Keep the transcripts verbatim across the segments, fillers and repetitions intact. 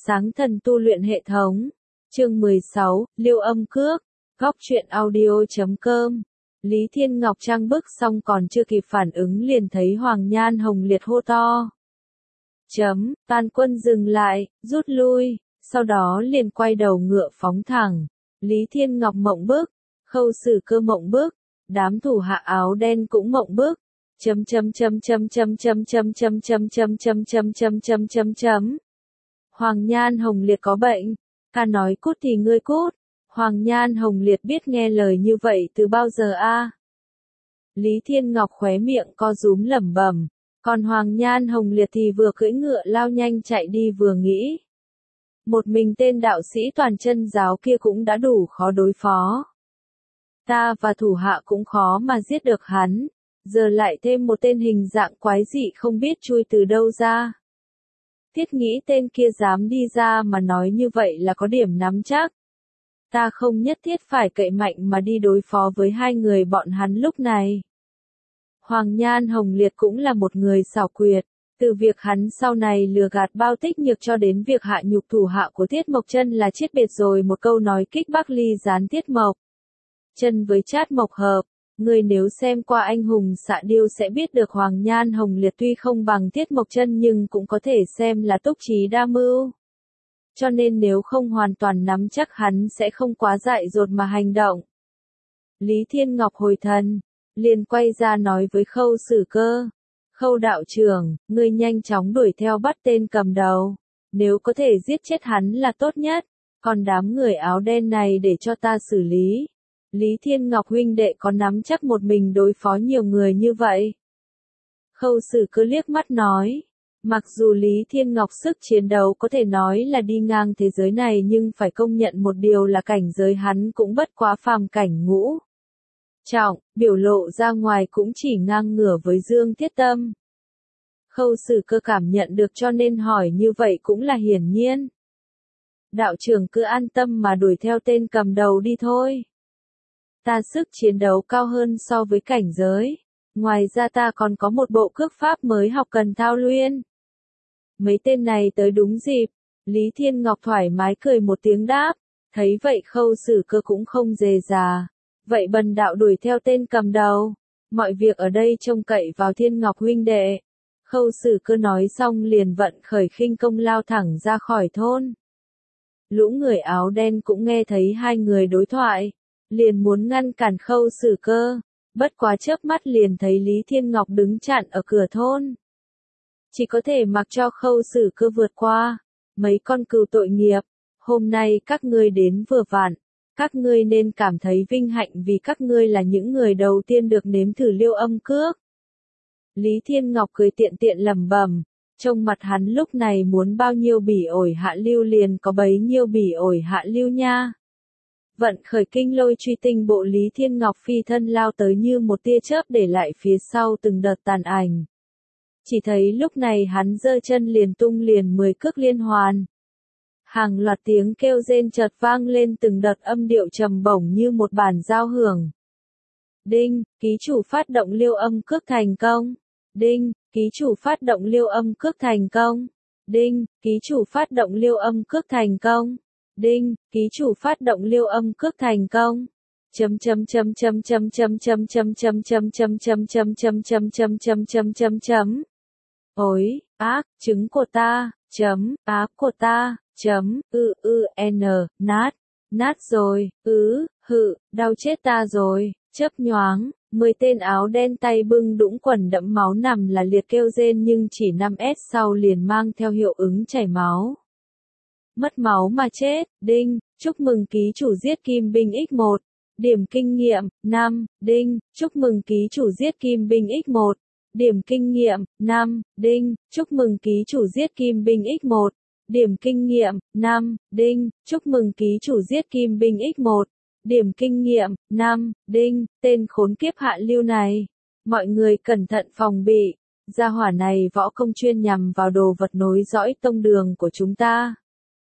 Sáng thần tu luyện hệ thống. Chương mười sáu, Liêu Âm Cước. Góc truyện audio.com. Lý Thiên Ngọc trang bức xong còn chưa kịp phản ứng liền thấy Hoàng Nhan Hồng Liệt hô to. Chấm, toàn quân dừng lại, rút lui, sau đó liền quay đầu ngựa phóng thẳng. Lý Thiên Ngọc mộng bức, Khâu Sử Cơ mộng bức, đám thủ hạ áo đen cũng mộng bức. Chấm chấm chấm chấm chấm chấm chấm chấm chấm chấm chấm chấm chấm chấm chấm chấm. Hoàng Nhan Hồng Liệt có bệnh, ta nói cút thì ngươi cút. Hoàng Nhan Hồng Liệt biết nghe lời như vậy từ bao giờ a? Lý Thiên Ngọc khóe miệng co rúm lẩm bẩm, còn Hoàng Nhan Hồng Liệt thì vừa cưỡi ngựa lao nhanh chạy đi vừa nghĩ. Một mình tên đạo sĩ toàn chân giáo kia cũng đã đủ khó đối phó. Ta và thủ hạ cũng khó mà giết được hắn, giờ lại thêm một tên hình dạng quái dị không biết chui từ đâu ra. Thiết nghĩ tên kia dám đi ra mà nói như vậy là có điểm nắm chắc. Ta không nhất thiết phải cậy mạnh mà đi đối phó với hai người bọn hắn lúc này. Hoàng Nhan Hồng Liệt cũng là một người xảo quyệt, từ việc hắn sau này lừa gạt Bao Tích Nhược cho đến việc hạ nhục thủ hạ của Tiết Mộc Chân là chết biệt rồi một câu nói kích Bắc Ly gián Tiết Mộc Chân với Trát Mộc Hợp. Người nếu xem qua Anh Hùng Xạ Điêu sẽ biết được Hoàng Nhan Hồng Liệt tuy không bằng Tiết Mộc Chân nhưng cũng có thể xem là túc trí đa mưu. Cho nên nếu không hoàn toàn nắm chắc hắn sẽ không quá dại dột mà hành động. Lý Thiên Ngọc hồi thần, liền quay ra nói với Khâu Sử Cơ. Khâu đạo trưởng, ngươi nhanh chóng đuổi theo bắt tên cầm đầu. Nếu có thể giết chết hắn là tốt nhất, còn đám người áo đen này để cho ta xử lý. Lý Thiên Ngọc huynh đệ có nắm chắc một mình đối phó nhiều người như vậy. Khâu Sử Cơ liếc mắt nói. Mặc dù Lý Thiên Ngọc sức chiến đấu có thể nói là đi ngang thế giới này nhưng phải công nhận một điều là cảnh giới hắn cũng bất quá phàm cảnh ngũ trọng, biểu lộ ra ngoài cũng chỉ ngang ngửa với Dương Thiết Tâm. Khâu Sử Cơ cảm nhận được cho nên hỏi như vậy cũng là hiển nhiên. Đạo trưởng cứ an tâm mà đuổi theo tên cầm đầu đi thôi. Ta sức chiến đấu cao hơn so với cảnh giới. Ngoài ra ta còn có một bộ cước pháp mới học cần thao luyện. Mấy tên này tới đúng dịp. Lý Thiên Ngọc thoải mái cười một tiếng đáp. Thấy vậy Khâu Sử Cơ cũng không dề già. Vậy bần đạo đuổi theo tên cầm đầu. Mọi việc ở đây trông cậy vào Thiên Ngọc huynh đệ. Khâu Sử Cơ nói xong liền vận khởi khinh công lao thẳng ra khỏi thôn. Lũ người áo đen cũng nghe thấy hai người đối thoại. Liền muốn ngăn cản Khâu Sử Cơ. Bất quá chớp mắt liền thấy Lý Thiên Ngọc đứng chặn ở cửa thôn. Chỉ có thể mặc cho Khâu Sử Cơ vượt qua. Mấy con cừu tội nghiệp, hôm nay các ngươi đến vừa vặn. Các ngươi nên cảm thấy vinh hạnh vì các ngươi là những người đầu tiên được nếm thử Liêu Âm Cước. Lý Thiên Ngọc cười tiện tiện lẩm bẩm, trông mặt hắn lúc này muốn bao nhiêu bỉ ổi hạ lưu liền có bấy nhiêu bỉ ổi hạ lưu nha. Vận khởi kinh lôi truy tinh bộ Lý Thiên Ngọc phi thân lao tới như một tia chớp để lại phía sau từng đợt tàn ảnh. Chỉ thấy lúc này hắn giơ chân liền tung liền mười cước liên hoàn. Hàng loạt tiếng kêu rên chợt vang lên từng đợt âm điệu trầm bổng như một bản giao hưởng. Đinh, ký chủ phát động Liêu Âm Cước thành công. Đinh, ký chủ phát động Liêu Âm Cước thành công. Đinh, ký chủ phát động Liêu Âm Cước thành công. Đinh, ký chủ phát động Liêu Âm Cước thành công. Chấm chấm chấm chấm chấm chấm chấm chấm chấm chấm chấm chấm chấm chấm chấm chấm chấm chấm chấm chấm. Ối, ác, trứng của ta, chấm, ác của ta, chấm, ư ư n, nát, nát rồi, ứ, hự, đau chết ta rồi, chớp nhoáng, mười tên áo đen tay bưng đũng quần đẫm máu nằm là liệt kêu rên nhưng chỉ năm s sau liền mang theo hiệu ứng chảy máu. Mất máu mà chết, đinh, chúc mừng ký chủ giết Kim Binh x một, điểm kinh nghiệm, năm, đinh, chúc mừng ký chủ giết Kim Binh x một, điểm kinh nghiệm, năm, đinh, chúc mừng ký chủ giết Kim Binh x một, điểm kinh nghiệm, năm, đinh, chúc mừng ký chủ giết Kim Binh x một, điểm kinh nghiệm, năm, đinh, tên khốn kiếp hạ lưu này. Mọi người cẩn thận phòng bị, gia hỏa này võ công chuyên nhằm vào đồ vật nối dõi tông đường của chúng ta.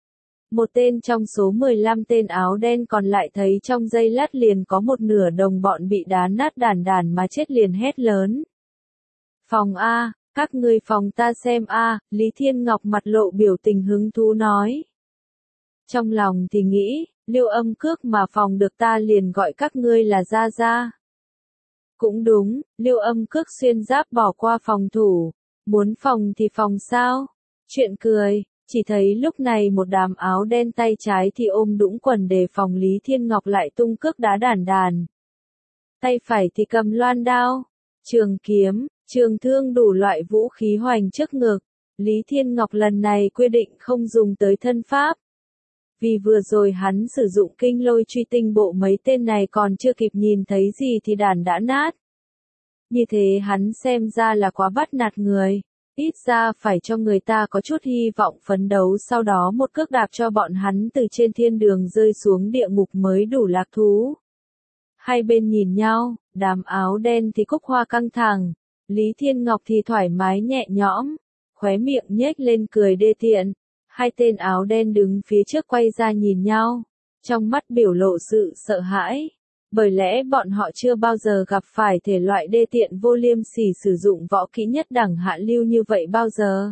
Một tên trong số mười lăm tên áo đen còn lại thấy trong giây lát liền có một nửa đồng bọn bị đá nát đàn đàn mà chết liền hét lớn. Phòng A, Các ngươi phòng ta xem a, Lý Thiên Ngọc mặt lộ biểu tình hứng thú nói. Trong lòng thì nghĩ, Liêu Âm Cước mà phòng được ta liền gọi các ngươi là gia gia. Cũng đúng, Liêu Âm Cước xuyên giáp bỏ qua phòng thủ, muốn phòng thì phòng sao? Chuyện cười, chỉ thấy lúc này một đám áo đen tay trái thì ôm đũng quần đề phòng Lý Thiên Ngọc lại tung cước đá đàn đàn. Tay phải thì cầm loan đao, trường kiếm, trường thương đủ loại vũ khí hoành trước ngực. Lý Thiên Ngọc lần này quyết định không dùng tới thân pháp. Vì vừa rồi hắn sử dụng kinh lôi truy tinh bộ mấy tên này còn chưa kịp nhìn thấy gì thì đàn đã nát. Như thế hắn xem ra là quá bắt nạt người. Ít ra phải cho người ta có chút hy vọng phấn đấu sau đó một cước đạp cho bọn hắn từ trên thiên đường rơi xuống địa ngục mới đủ lạc thú. Hai bên nhìn nhau, đám áo đen thì cúc hoa căng thẳng, Lý Thiên Ngọc thì thoải mái nhẹ nhõm, khóe miệng nhếch lên cười đê tiện. Hai tên áo đen đứng phía trước quay ra nhìn nhau, trong mắt biểu lộ sự sợ hãi, bởi lẽ bọn họ chưa bao giờ gặp phải thể loại đê tiện vô liêm sỉ sử dụng võ kỹ nhất đẳng hạ lưu như vậy bao giờ.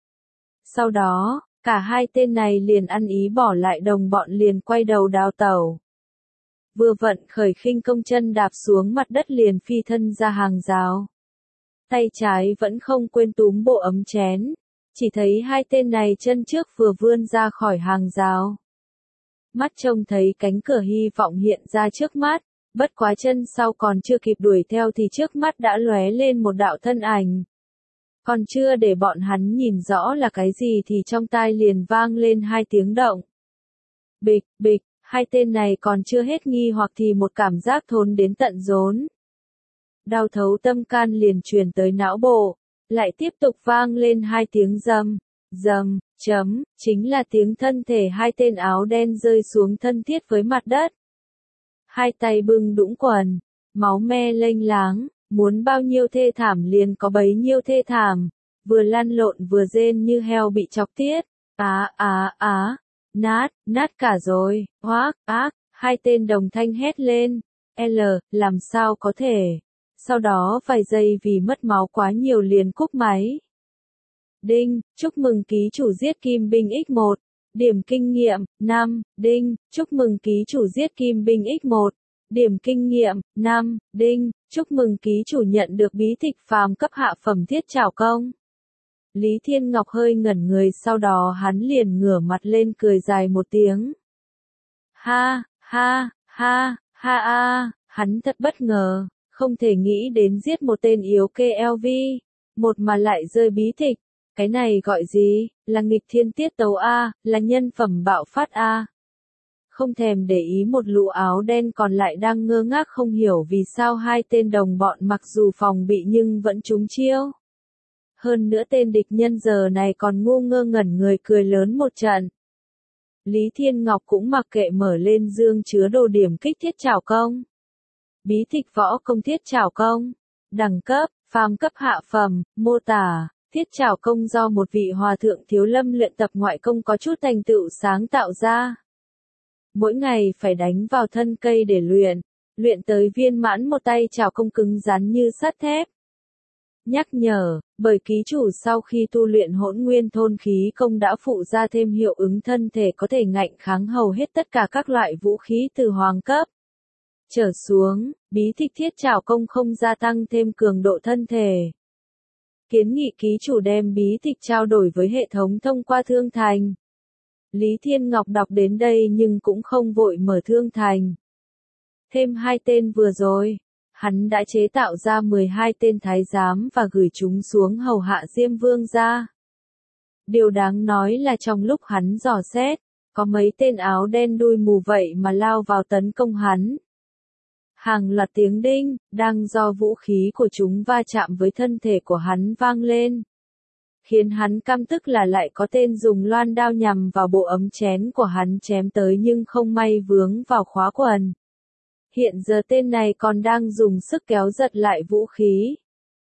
Sau đó, cả hai tên này liền ăn ý bỏ lại đồng bọn liền quay đầu đào tẩu. Vừa vận khởi khinh công chân đạp xuống mặt đất liền phi thân ra hàng rào. Tay trái vẫn không quên túm bộ ấm chén. Chỉ thấy hai tên này chân trước vừa vươn ra khỏi hàng rào. Mắt trông thấy cánh cửa hy vọng hiện ra trước mắt, bất quá chân sau còn chưa kịp đuổi theo thì trước mắt đã lóe lên một đạo thân ảnh. Còn chưa để bọn hắn nhìn rõ là cái gì thì trong tai liền vang lên hai tiếng động. Bịch, bịch, hai tên này còn chưa hết nghi hoặc thì một cảm giác thốn đến tận rốn. Đau thấu tâm can liền truyền tới não bộ. Lại tiếp tục vang lên hai tiếng rầm, rầm, chấm, chính là tiếng thân thể hai tên áo đen rơi xuống thân thiết với mặt đất. Hai tay bưng đũng quần, máu me lênh láng, muốn bao nhiêu thê thảm liền có bấy nhiêu thê thảm, vừa lăn lộn vừa rên như heo bị chọc tiết. Á á á, nát, nát cả rồi, hoác, ác, hai tên đồng thanh hét lên. L, làm sao có thể? Sau đó vài giây vì mất máu quá nhiều liền cúp máy. Đinh, chúc mừng ký chủ giết kim binh x một. Điểm kinh nghiệm, năm. Đinh, chúc mừng ký chủ giết kim binh x một. Điểm kinh nghiệm, năm. Đinh, chúc mừng ký chủ nhận được bí tịch phàm cấp hạ phẩm thiết trảo công. Lý Thiên Ngọc hơi ngẩn người sau đó hắn liền ngửa mặt lên cười dài một tiếng. Ha, ha, ha, ha a, hắn thật bất ngờ. Không thể nghĩ đến giết một tên yếu kê lờ vê, một mà lại rơi bí tịch, cái này gọi gì, là nghịch thiên tiết tấu A, là nhân phẩm bạo phát A. Không thèm để ý một lũ áo đen còn lại đang ngơ ngác không hiểu vì sao hai tên đồng bọn mặc dù phòng bị nhưng vẫn trúng chiêu. Hơn nữa tên địch nhân giờ này còn ngu ngơ ngẩn người cười lớn một trận. Lý Thiên Ngọc cũng mặc kệ mở lên dương chứa đồ điểm kích thiết trảo công. Bí tịch võ công thiết trảo công, đẳng cấp, phàm cấp hạ phẩm, mô tả, thiết trảo công do một vị hòa thượng thiếu lâm luyện tập ngoại công có chút thành tựu sáng tạo ra. Mỗi ngày phải đánh vào thân cây để luyện, luyện tới viên mãn một tay trảo công cứng rắn như sắt thép. Nhắc nhở, bởi ký chủ sau khi tu luyện hỗn nguyên thôn khí công đã phụ ra thêm hiệu ứng thân thể có thể ngạnh kháng hầu hết tất cả các loại vũ khí từ hoàng cấp trở xuống, bí tịch thiết trảo công không gia tăng thêm cường độ thân thể. Kiến nghị ký chủ đem bí tịch trao đổi với hệ thống thông qua thương thành. Lý Thiên Ngọc đọc đến đây nhưng cũng không vội mở thương thành. Thêm hai tên vừa rồi, hắn đã chế tạo ra mười hai tên thái giám và gửi chúng xuống hầu hạ Diêm Vương gia. Điều đáng nói là trong lúc hắn dò xét, có mấy tên áo đen đuôi mù vậy mà lao vào tấn công hắn. Hàng loạt tiếng đinh, đang do vũ khí của chúng va chạm với thân thể của hắn vang lên. Khiến hắn căm tức là lại có tên dùng loan đao nhằm vào bộ ấm chén của hắn chém tới nhưng không may vướng vào khóa quần. Hiện giờ tên này còn đang dùng sức kéo giật lại vũ khí.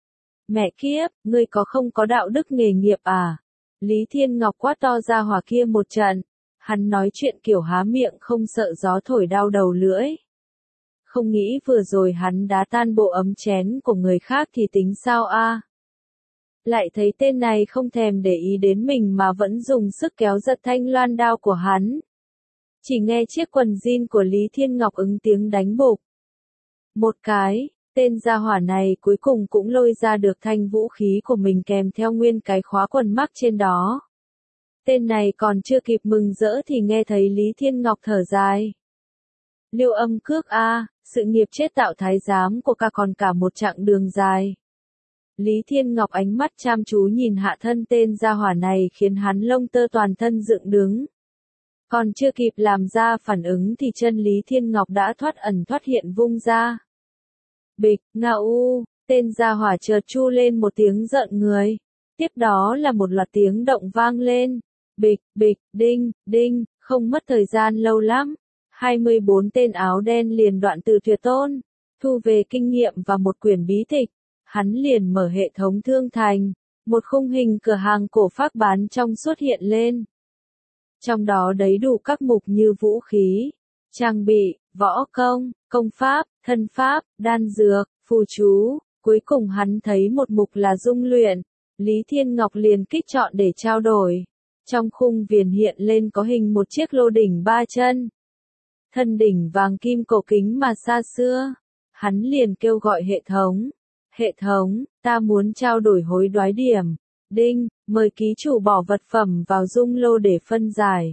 Mẹ kiếp, ngươi có không có đạo đức nghề nghiệp à? Lý Thiên Ngọc quát to ra hỏa kia một trận. Hắn nói chuyện kiểu há miệng không sợ gió thổi đau đầu lưỡi. Không nghĩ vừa rồi hắn đá tan bộ ấm chén của người khác thì tính sao a? lại thấy tên này không thèm để ý đến mình mà vẫn dùng sức kéo giật thanh loan đao của hắn. Chỉ nghe chiếc quần jean của Lý Thiên Ngọc ứng tiếng đánh bụp. Một cái, tên gia hỏa này cuối cùng cũng lôi ra được thanh vũ khí của mình kèm theo nguyên cái khóa quần mắc trên đó. Tên này còn chưa kịp mừng rỡ thì nghe thấy Lý Thiên Ngọc thở dài. Liêu Âm Cước a, sự nghiệp chết tạo thái giám của ca còn cả một chặng đường dài. Lý Thiên Ngọc ánh mắt chăm chú nhìn hạ thân tên gia hỏa này khiến hắn lông tơ toàn thân dựng đứng. Còn chưa kịp làm ra phản ứng thì chân Lý Thiên Ngọc đã thoát ẩn thoát hiện vung ra. Bịch, ngao, tên gia hỏa chợt chu lên một tiếng giận người. Tiếp đó là một loạt tiếng động vang lên. Bịch, bịch, đinh, đinh, không mất thời gian lâu lắm. hai mươi bốn tên áo đen liền đoạn từ tuyệt tôn, thu về kinh nghiệm và một quyển bí tịch. Hắn liền mở hệ thống thương thành, một khung hình cửa hàng cổ phác bán trong suốt hiện lên. Trong đó đầy đủ các mục như vũ khí, trang bị, võ công, công pháp, thân pháp, đan dược, phù chú. Cuối cùng hắn thấy một mục là dung luyện. Lý Thiên Ngọc liền kích chọn để trao đổi. Trong khung viền hiện lên có hình một chiếc lô đỉnh ba chân. Thân đỉnh vàng kim cổ kính mà xa xưa. Hắn liền kêu gọi hệ thống. Hệ thống, ta muốn trao đổi hối đoái điểm. Đinh, mời ký chủ bỏ vật phẩm vào dung lô để phân giải.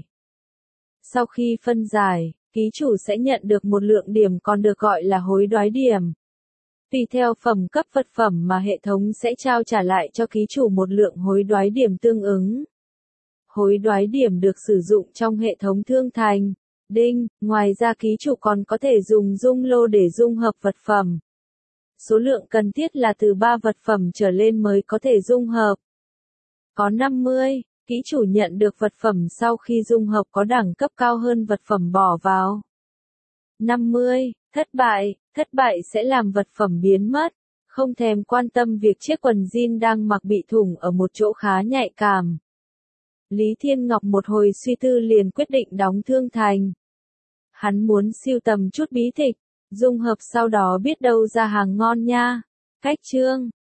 Sau khi phân giải, ký chủ sẽ nhận được một lượng điểm còn được gọi là hối đoái điểm. Tùy theo phẩm cấp vật phẩm mà hệ thống sẽ trao trả lại cho ký chủ một lượng hối đoái điểm tương ứng. Hối đoái điểm được sử dụng trong hệ thống thương thành. Đinh, ngoài ra ký chủ còn có thể dùng dung lô để dung hợp vật phẩm. Số lượng cần thiết là từ ba vật phẩm trở lên mới có thể dung hợp. Có năm mươi, ký chủ nhận được vật phẩm sau khi dung hợp có đẳng cấp cao hơn vật phẩm bỏ vào. năm mươi, thất bại, thất bại sẽ làm vật phẩm biến mất. Không thèm quan tâm việc chiếc quần jean đang mặc bị thủng ở một chỗ khá nhạy cảm. Lý Thiên Ngọc một hồi suy tư liền quyết định đóng thương thành. Hắn muốn sưu tầm chút bí tịch, dung hợp sau đó biết đâu ra hàng ngon nha. Cách chương